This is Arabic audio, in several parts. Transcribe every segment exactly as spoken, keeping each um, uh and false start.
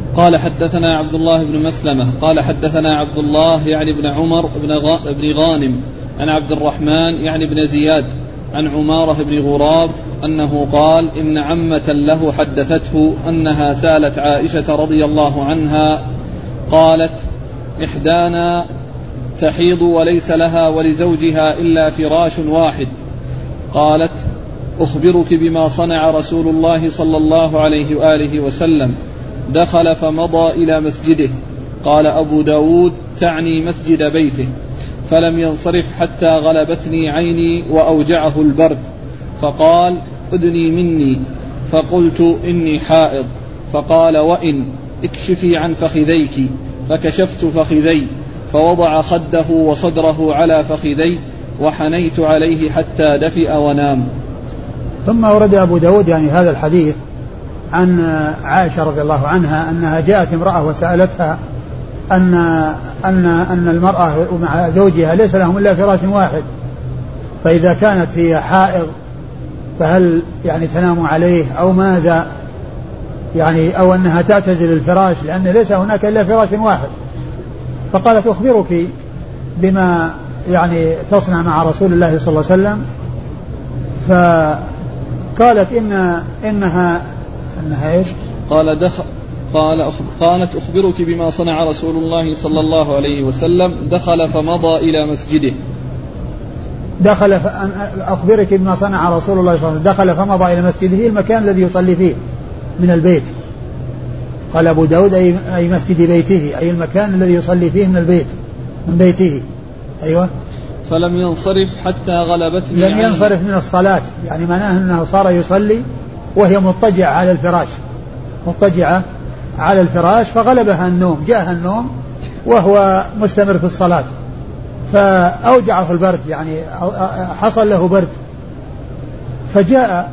قال حدثنا عبد الله بن مسلمة قال حدثنا عبد الله يعني بن عمر بن, غ... بن غانم عن عبد الرحمن يعني بن زياد عن عمارة بن غراب أنه قال إن عمة له حدثته أنها سالت عائشة رضي الله عنها قالت إحدانا تحيض وليس لها ولزوجها إلا فراش واحد، قالت أخبرك بما صنع رسول الله صلى الله عليه وآله وسلم، دخل فمضى إلى مسجده. قال أبو داود تعني مسجد بيته، فلم ينصرف حتى غلبتني عيني وأوجعه البرد، فقال أدني مني، فقلت إني حائض، فقال وإن اكشفي عن فخذيك، فكشفت فخذي، فوضع خده وصدره على فخذي، وحنيت عليه حتى دفئ ونام. ثم ورد أبو داود يعني هذا الحديث عن عائشة رضي الله عنها أنها جاءت امرأة وسألتها أن أن أن المرأة مع زوجها ليس لهم إلا فراش واحد، فإذا كانت هي حائض فهل يعني تنام عليه أو ماذا، يعني أو أنها تعتزل الفراش لأن ليس هناك إلا فراش واحد. فقالت أخبرك بما يعني تصنع مع رسول الله صلى الله عليه وسلم. فقالت إن إنها إنها إيش؟ قال دخل قال أخبر قالت أخبرك بما صنع رسول الله صلى الله عليه وسلم، دخل فمضى إلى مسجده. دخل أخبرك بما صنع رسول الله صلى الله عليه وسلم، دخل فمضى إلى مسجده، المكان الذي يصلي فيه من البيت. قال أبو داود أي, أي مسجد بيته، أي المكان الذي يصلي فيه من البيت من بيته. أيوة. فلم ينصرف حتى غلبتني لم ينصرف من الصلاة، يعني معناه أنه صار يصلي وهي مضطجعة على الفراش مضطجعة على الفراش فغلبها النوم، جاءها النوم وهو مستمر في الصلاة، فأوجعه البرد، يعني حصل له برد، فجاء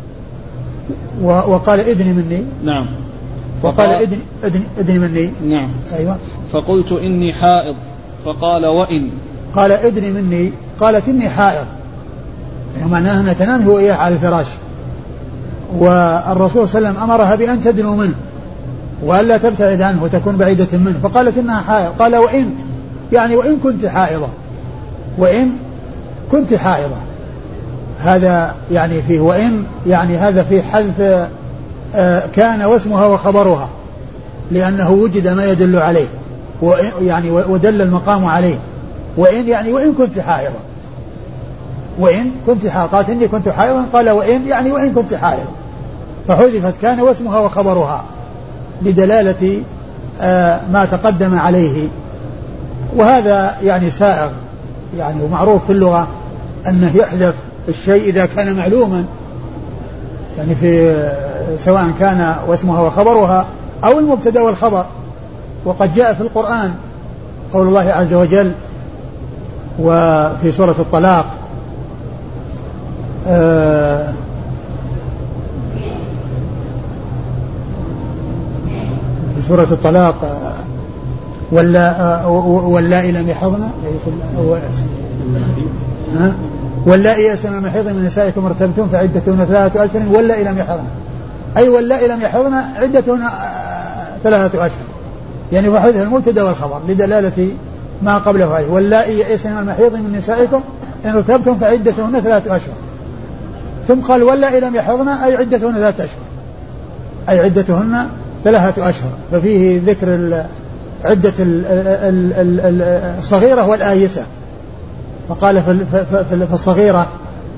وقال ادني مني. نعم. وقال ادني, ادني, ادني مني. نعم. أيوة. فقلت إني حائض، فقال وإن. قال ادني مني، قالت إني حائض، يعني معناها أنها تنام هو إياه على الفراش، والرسول صلى الله عليه وسلم أمرها بأن تدنو منه وألا تبتعد عنه وتكون بعيدة منه، فقالت إنها حائض. قال وإن، يعني وإن كنت حائضة، وإن كنت حائضة، هذا يعني فيه وإن، يعني هذا في حذف كان واسمها وخبرها، لأنه وجد ما يدل عليه يعني ودل المقام عليه. وإن يعني وإن كنت حائضة، وإن كنت حائضة، قالت إني كنت حائضا، قال وإن يعني وإن كنت حائضة، فحذفت كان واسمها وخبرها لدلالة ما تقدم عليه. وهذا يعني سائغ، يعني ومعروف في اللغة أنه يحذف الشيء إذا كان معلوما، يعني في سواء كان واسمها وخبرها أو المبتدأ والخبر. وقد جاء في القرآن قول الله عز وجل وفي سورة الطلاق آه في سورة الطلاق ولا واللائي لم يحضن واللائي يئسن من المحيض من نسائكم ارتبتم فعدتهن ثلاثة أشهر واللائي لم يحضن، أي واللائي لم يحضن عدتهن ثلاثة أشهر، يعني وحذف المبتدا والخبر لدلالة ما قبله عليه. واللائي يئسن من المحيض من نسائكم إن ارتبتم فعدتهن ثلاثة أشهر، ثم قال واللائي لم يحضن أي عدتهن ثلاثة أشهر، أي عدتهن ثلاثة أشهر، ففيه ذكر عدة الصغيرة والآيسة، فقال في الصغيرة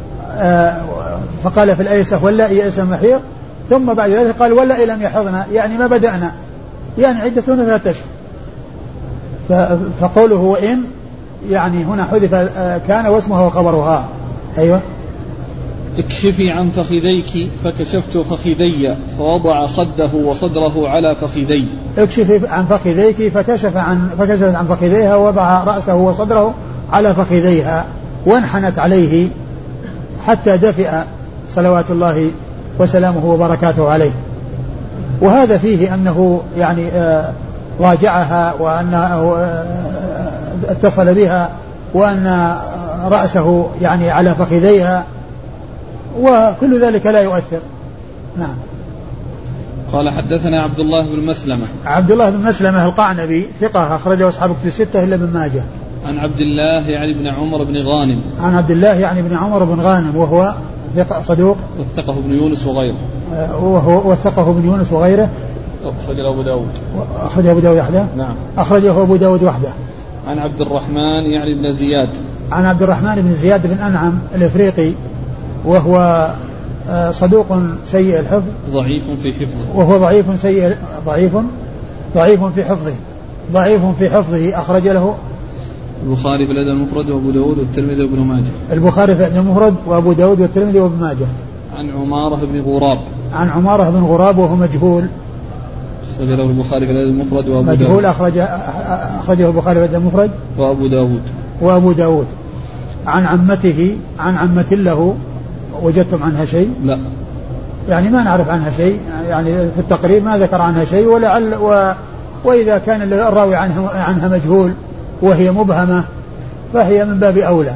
فقال في الآيسة واللائي يئسن من المحيض، ثم بعد ذلك قال واللائي لم يحضن يعني ما بدأنا، يعني عدتهن ثلاثة أشهر. فقوله وإن يعني هنا حذف كان واسمها وخبرها. أيوة. اكشفي عن فخذيك، فكشفت فخذي، فوضع خده وصدره على فخذي. اكشفي عن فخذيك، فكشف عن فكشف عن فخذيها ووضع رأسه وصدره على فخذيها، وانحنت عليه حتى دفئ صلوات الله وسلامه وبركاته عليه. وهذا فيه أنه يعني آه راجعها، وأنه آه اتصل بها، وأن رأسه يعني على فخذيها، وكل ذلك لا يؤثر. نعم. قال حدثنا عبد الله بن مسلمة. عبد الله بن مسلمة القعنبي ثقة أخرجه أصحاب كتب الستة إلا ابن ماجه. عن عبد الله يعني بن عمر بن غانم. عن عبد الله يعني بن عمر بن غانم وهو ثقة صدوق. وثقه ابن يونس وغيره. وهو وثقه ابن يونس وغيره. أخرجه أبو داود. أخرجه أبو داود وحده. نعم. أخرجه أبو داود وحده. عن عبد الرحمن يعني بن زياد. عن عبد الرحمن بن زياد بن أنعم الإفريقي وهو صدوق سيء الحفظ. ضعيف في حفظه. وهو ضعيف سيء ضعيف ضعيف في حفظه. ضعيف في حفظه. أخرج له البخاري في الأدب المفرد وأبو داود والترمذي وابن ماجه. البخاري في الأدب المفرد وأبو داود والترمذي وابن ماجه. عن عمارة بن غراب. عن عمارة بن غراب وهو مجهول. أخرج له البخاري في الأدب المفرد وأبو داود. مجهول أخرج أخرجه البخاري في الأدب المفرد وأبو داود. وأبو داود. عن عمته عن عمة له وجدتم عنها شيء؟ لا. يعني ما نعرف عنها شيء، يعني في التقريب ما ذكر عنها شيء، ولعل و وإذا كان الراوي عنها, عنها مجهول وهي مبهمة فهي من باب أولى.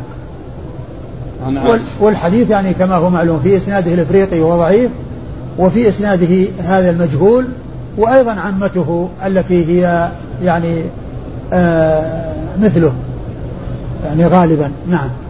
والحديث يعني كما هو معلوم في إسناده الإفريقي وهو ضعيف، وفي إسناده هذا المجهول، وأيضا عمته التي هي يعني آه مثله يعني غالبا. نعم.